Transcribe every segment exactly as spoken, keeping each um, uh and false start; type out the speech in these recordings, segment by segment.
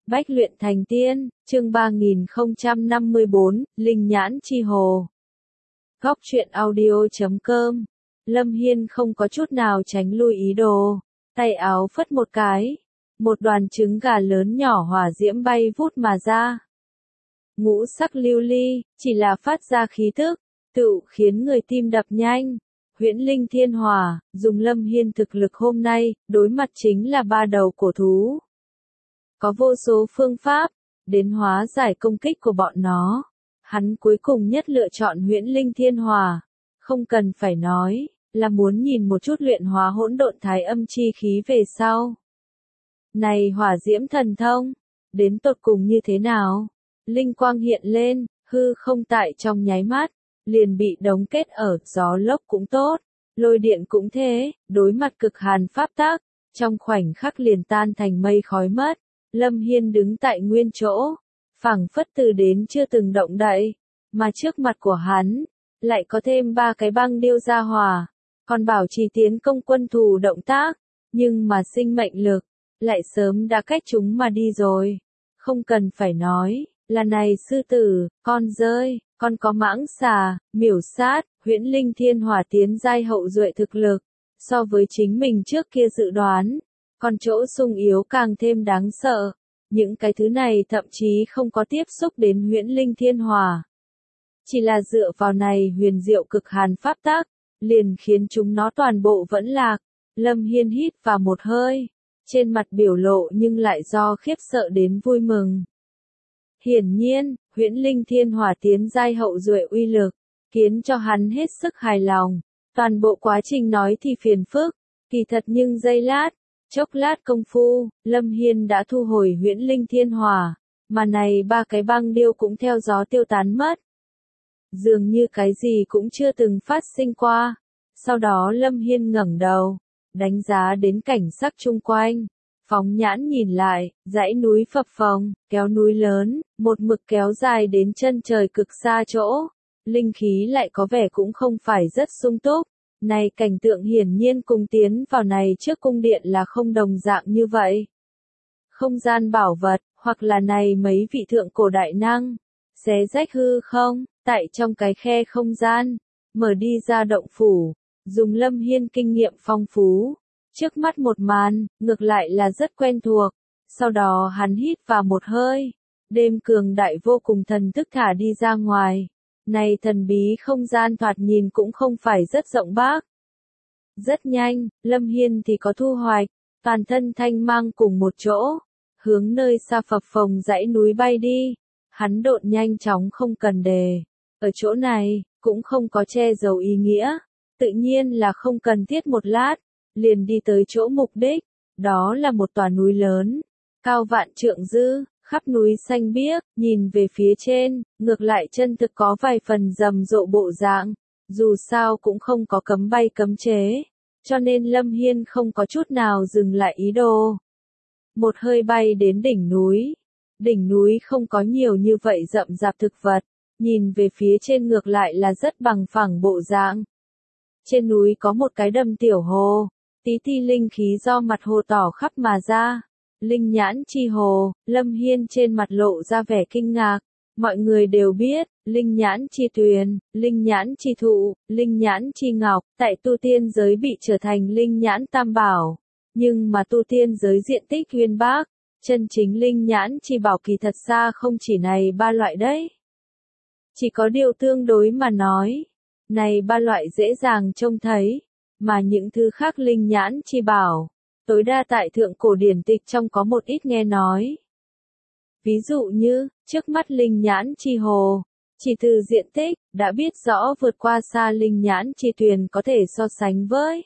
Bách luyện thành tiên, chương ba nghìn không trăm năm mươi bốn, Linh nhãn chi hồ. Góc truyện audio chấm com. Lâm Hiên không có chút nào tránh lui ý đồ, tay áo phất một cái, một đoàn trứng gà lớn nhỏ hỏa diễm bay vút mà ra. Ngũ sắc lưu ly, chỉ là phát ra khí tức, tự khiến người tim đập nhanh. Huyễn linh thiên hỏa, dùng Lâm Hiên thực lực hôm nay, đối mặt chính là ba đầu cổ thú. Có vô số phương pháp, đến hóa giải công kích của bọn nó. Hắn cuối cùng nhất lựa chọn huyễn linh thiên hỏa. Không cần phải nói, là muốn nhìn một chút luyện hóa hỗn độn thái âm chi khí về sau. Này hỏa diễm thần thông, đến tột cùng như thế nào? Linh quang hiện lên, hư không tại trong nháy mắt, liền bị đóng kết ở, gió lốc cũng tốt, lôi điện cũng thế, đối mặt cực hàn pháp tắc, trong khoảnh khắc liền tan thành mây khói mất. Lâm Hiên đứng tại nguyên chỗ, phảng phất từ đến chưa từng động đậy, mà trước mặt của hắn, lại có thêm ba cái băng điêu gia hỏa, còn bảo trì tiến công quân thù động tác, nhưng mà sinh mệnh lực, lại sớm đã cách chúng mà đi rồi. Không cần phải nói, là này sư tử, con rơi, con có mãng xà, miểu sát, huyễn linh thiên hỏa tiến giai hậu duệ thực lực, so với chính mình trước kia dự đoán. Còn chỗ sung yếu càng thêm đáng sợ, những cái thứ này thậm chí không có tiếp xúc đến huyễn linh thiên hỏa. Chỉ là dựa vào này huyền diệu cực hàn pháp tắc, liền khiến chúng nó toàn bộ vẫn lạc. Lâm Hiên hít vào một hơi, trên mặt biểu lộ nhưng lại do khiếp sợ đến vui mừng. Hiển nhiên, huyễn linh thiên hỏa tiến giai hậu duệ uy lực, khiến cho hắn hết sức hài lòng. Toàn bộ quá trình nói thì phiền phức, kỳ thật nhưng giây lát, chốc lát công phu, Lâm Hiên đã thu hồi huyễn linh thiên hỏa, mà này ba cái băng điêu cũng theo gió tiêu tán mất. Dường như cái gì cũng chưa từng phát sinh qua. Sau đó Lâm Hiên ngẩng đầu, đánh giá đến cảnh sắc chung quanh, phóng nhãn nhìn lại, dãy núi phập phồng, kéo núi lớn, một mực kéo dài đến chân trời cực xa chỗ, linh khí lại có vẻ cũng không phải rất sung túc. Này cảnh tượng hiển nhiên cùng tiến vào này trước cung điện là không đồng dạng như vậy. Không gian bảo vật, hoặc là này mấy vị thượng cổ đại năng, xé rách hư không, tại trong cái khe không gian, mở đi ra động phủ, dùng Lâm Hiên kinh nghiệm phong phú. Trước mắt một màn, ngược lại là rất quen thuộc, sau đó hắn hít vào một hơi, đêm cường đại vô cùng thần thức thả đi ra ngoài. Này thần bí không gian thoạt nhìn cũng không phải rất rộng bác. Rất nhanh, Lâm Hiên thì có thu hoạch, toàn thân thanh mang cùng một chỗ, hướng nơi xa phập phồng dãy núi bay đi. Hắn độn nhanh chóng không cần đề. Ở chỗ này, cũng không có che giấu ý nghĩa. Tự nhiên là không cần thiết một lát, liền đi tới chỗ mục đích. Đó là một tòa núi lớn, cao vạn trượng dư. Khắp núi xanh biếc, nhìn về phía trên, ngược lại chân thực có vài phần rầm rộ bộ dạng, dù sao cũng không có cấm bay cấm chế, cho nên Lâm Hiên không có chút nào dừng lại ý đồ. Một hơi bay đến đỉnh núi, đỉnh núi không có nhiều như vậy rậm rạp thực vật, nhìn về phía trên ngược lại là rất bằng phẳng bộ dạng. Trên núi có một cái đầm tiểu hồ, tí ti linh khí do mặt hồ tỏ khắp mà ra. Linh nhãn chi hồ, Lâm Hiên trên mặt lộ ra vẻ kinh ngạc. Mọi người đều biết, linh nhãn chi tuyền, linh nhãn chi thụ, linh nhãn chi ngọc, tại tu tiên giới bị trở thành linh nhãn tam bảo. Nhưng mà tu tiên giới diện tích uyên bác, chân chính linh nhãn chi bảo kỳ thật xa không chỉ này ba loại đấy. Chỉ có điều tương đối mà nói, này ba loại dễ dàng trông thấy, mà những thứ khác linh nhãn chi bảo, tối đa tại thượng cổ điển tịch trong có một ít nghe nói. Ví dụ như, trước mắt linh nhãn chi hồ, chỉ từ diện tích, đã biết rõ vượt qua xa linh nhãn chi tuyền có thể so sánh với.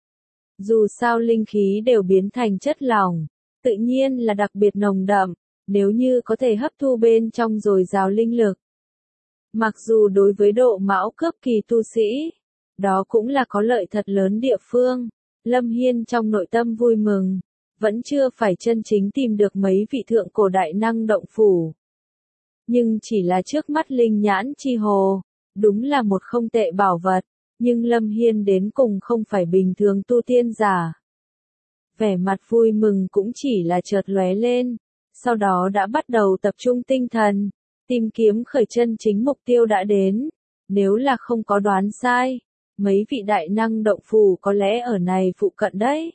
Dù sao linh khí đều biến thành chất lỏng, tự nhiên là đặc biệt nồng đậm, nếu như có thể hấp thu bên trong dồi dào linh lực. Mặc dù đối với độ mão cấp kỳ tu sĩ, đó cũng là có lợi thật lớn địa phương. Lâm Hiên trong nội tâm vui mừng, vẫn chưa phải chân chính tìm được mấy vị thượng cổ đại năng động phủ. Nhưng chỉ là trước mắt linh nhãn chi hồ, đúng là một không tệ bảo vật, nhưng Lâm Hiên đến cùng không phải bình thường tu tiên giả. Vẻ mặt vui mừng cũng chỉ là chợt lóe lên, sau đó đã bắt đầu tập trung tinh thần, tìm kiếm khởi chân chính mục tiêu đã đến. Nếu là không có đoán sai, mấy vị đại năng động phủ có lẽ ở này phụ cận đấy.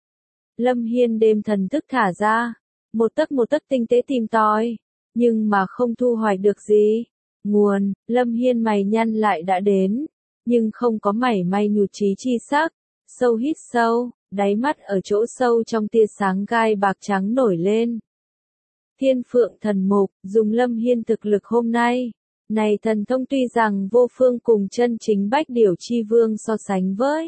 Lâm Hiên đêm thần thức thả ra, một tấc một tấc tinh tế tìm tòi, nhưng mà không thu hoạch được gì. Nguồn, Lâm Hiên mày nhăn lại đã đến, nhưng không có mảy may nhụt chí chi sắc. Sâu hít sâu, đáy mắt ở chỗ sâu trong tia sáng gai bạc trắng nổi lên. Thiên Phượng Thần Mục, dùng Lâm Hiên thực lực hôm nay, này thần thông tuy rằng vô phương cùng chân chính Bách Điểu Chi Vương so sánh với,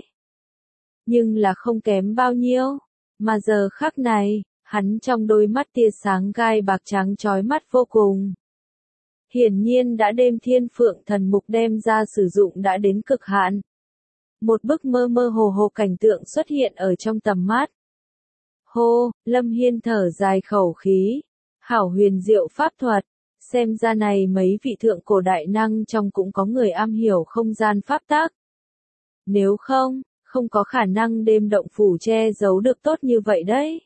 nhưng là không kém bao nhiêu, mà giờ khắc này, hắn trong đôi mắt tia sáng gai bạc trắng chói mắt vô cùng. Hiển nhiên đã đem Thiên Phượng Thần Mục đem ra sử dụng đã đến cực hạn. Một bức mơ mơ hồ hồ cảnh tượng xuất hiện ở trong tầm mắt. Hô, Lâm Hiên thở dài khẩu khí. Hảo huyền diệu pháp thuật, xem ra này mấy vị thượng cổ đại năng trong cũng có người am hiểu không gian pháp tắc. Nếu không, không có khả năng đêm động phủ che giấu được tốt như vậy đấy.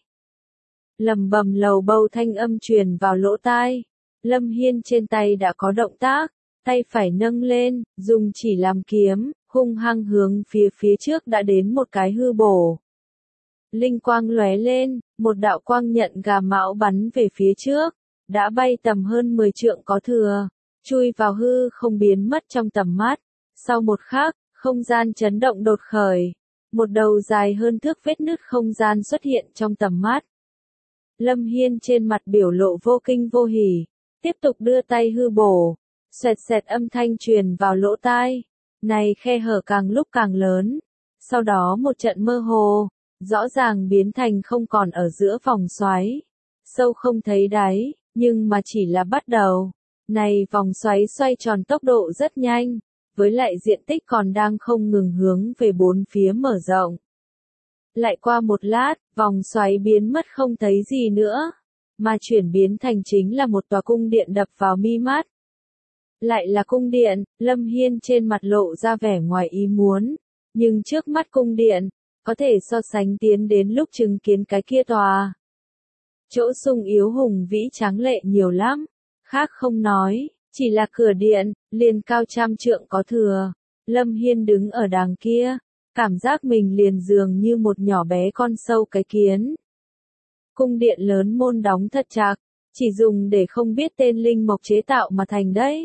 Lầm bầm lầu bầu thanh âm truyền vào lỗ tai. Lâm Hiên trên tay đã có động tác, tay phải nâng lên, dùng chỉ làm kiếm, hung hăng hướng phía phía trước đã đến một cái hư bổ. Linh quang lóe lên, một đạo quang nhận gà mão bắn về phía trước, đã bay tầm hơn mười trượng có thừa, chui vào hư không biến mất trong tầm mắt. Sau một khắc, không gian chấn động đột khởi, một đầu dài hơn thước vết nứt không gian xuất hiện trong tầm mắt. Lâm Hiên trên mặt biểu lộ vô kinh vô hỉ, tiếp tục đưa tay hư bổ, xoẹt xẹt âm thanh truyền vào lỗ tai, này khe hở càng lúc càng lớn, sau đó một trận mơ hồ, rõ ràng biến thành không còn ở giữa vòng xoáy, sâu không thấy đáy, nhưng mà chỉ là bắt đầu. Này vòng xoáy xoay tròn tốc độ rất nhanh, với lại diện tích còn đang không ngừng hướng về bốn phía mở rộng. Lại qua một lát, vòng xoáy biến mất không thấy gì nữa, mà chuyển biến thành chính là một tòa cung điện đập vào mi mắt. Lại là cung điện, Lâm Hiên trên mặt lộ ra vẻ ngoài ý muốn, nhưng trước mắt cung điện, có thể so sánh tiến đến lúc chứng kiến cái kia tòa. Chỗ sung yếu hùng vĩ tráng lệ nhiều lắm, khác không nói, chỉ là cửa điện, liền cao trăm trượng có thừa. Lâm Hiên đứng ở đàng kia, cảm giác mình liền dường như một nhỏ bé con sâu cái kiến. Cung điện lớn môn đóng thật chặt, chỉ dùng để không biết tên linh mộc chế tạo mà thành đấy.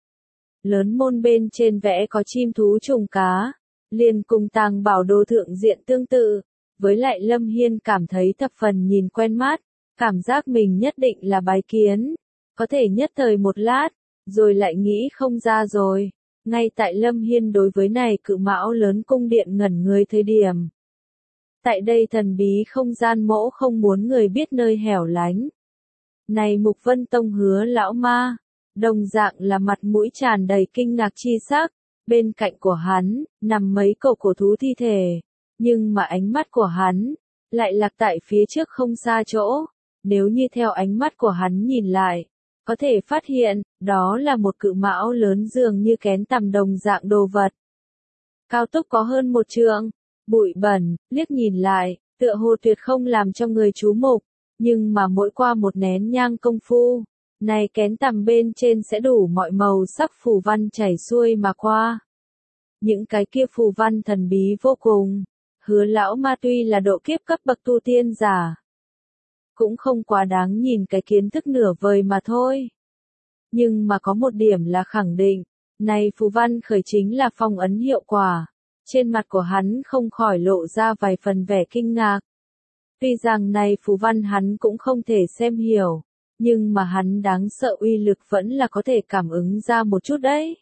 Lớn môn bên trên vẽ có chim thú trùng cá, liền cùng tàng bảo đồ thượng diện tương tự, với lại Lâm Hiên cảm thấy thập phần nhìn quen mắt, cảm giác mình nhất định là bái kiến, có thể nhất thời một lát, rồi lại nghĩ không ra rồi, ngay tại Lâm Hiên đối với này cự mão lớn cung điện ngẩn người thời điểm. Tại đây thần bí không gian mỗ không muốn người biết nơi hẻo lánh. Này Mục Vân Tông hứa lão ma, đồng dạng là mặt mũi tràn đầy kinh ngạc chi sắc. Bên cạnh của hắn, nằm mấy cổ cổ thú thi thể, nhưng mà ánh mắt của hắn, lại lạc tại phía trước không xa chỗ, nếu như theo ánh mắt của hắn nhìn lại, có thể phát hiện, đó là một cự mão lớn dường như kén tằm đồng dạng đồ vật. Cao tốc có hơn một trượng, bụi bẩn, liếc nhìn lại, tựa hồ tuyệt không làm cho người chú mục, nhưng mà mỗi qua một nén nhang công phu, này kén tằm bên trên sẽ đủ mọi màu sắc phù văn chảy xuôi mà qua. Những cái kia phù văn thần bí vô cùng, hứa lão ma tuy là độ kiếp cấp bậc tu tiên giả, cũng không quá đáng nhìn cái kiến thức nửa vời mà thôi. Nhưng mà có một điểm là khẳng định, này phù văn khởi chính là phong ấn hiệu quả. Trên mặt của hắn không khỏi lộ ra vài phần vẻ kinh ngạc. Tuy rằng này phù văn hắn cũng không thể xem hiểu, nhưng mà hắn đáng sợ uy lực vẫn là có thể cảm ứng ra một chút đấy.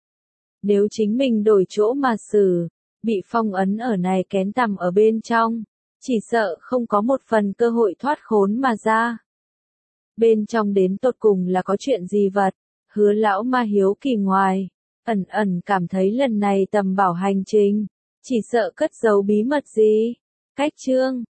Nếu chính mình đổi chỗ mà xử, bị phong ấn ở này kén tằm ở bên trong, chỉ sợ không có một phần cơ hội thoát khốn mà ra. Bên trong đến tột cùng là có chuyện gì vật, hứa lão ma hiếu kỳ ngoài, ẩn ẩn cảm thấy lần này tầm bảo hành trình, chỉ sợ cất giấu bí mật gì. Cách chương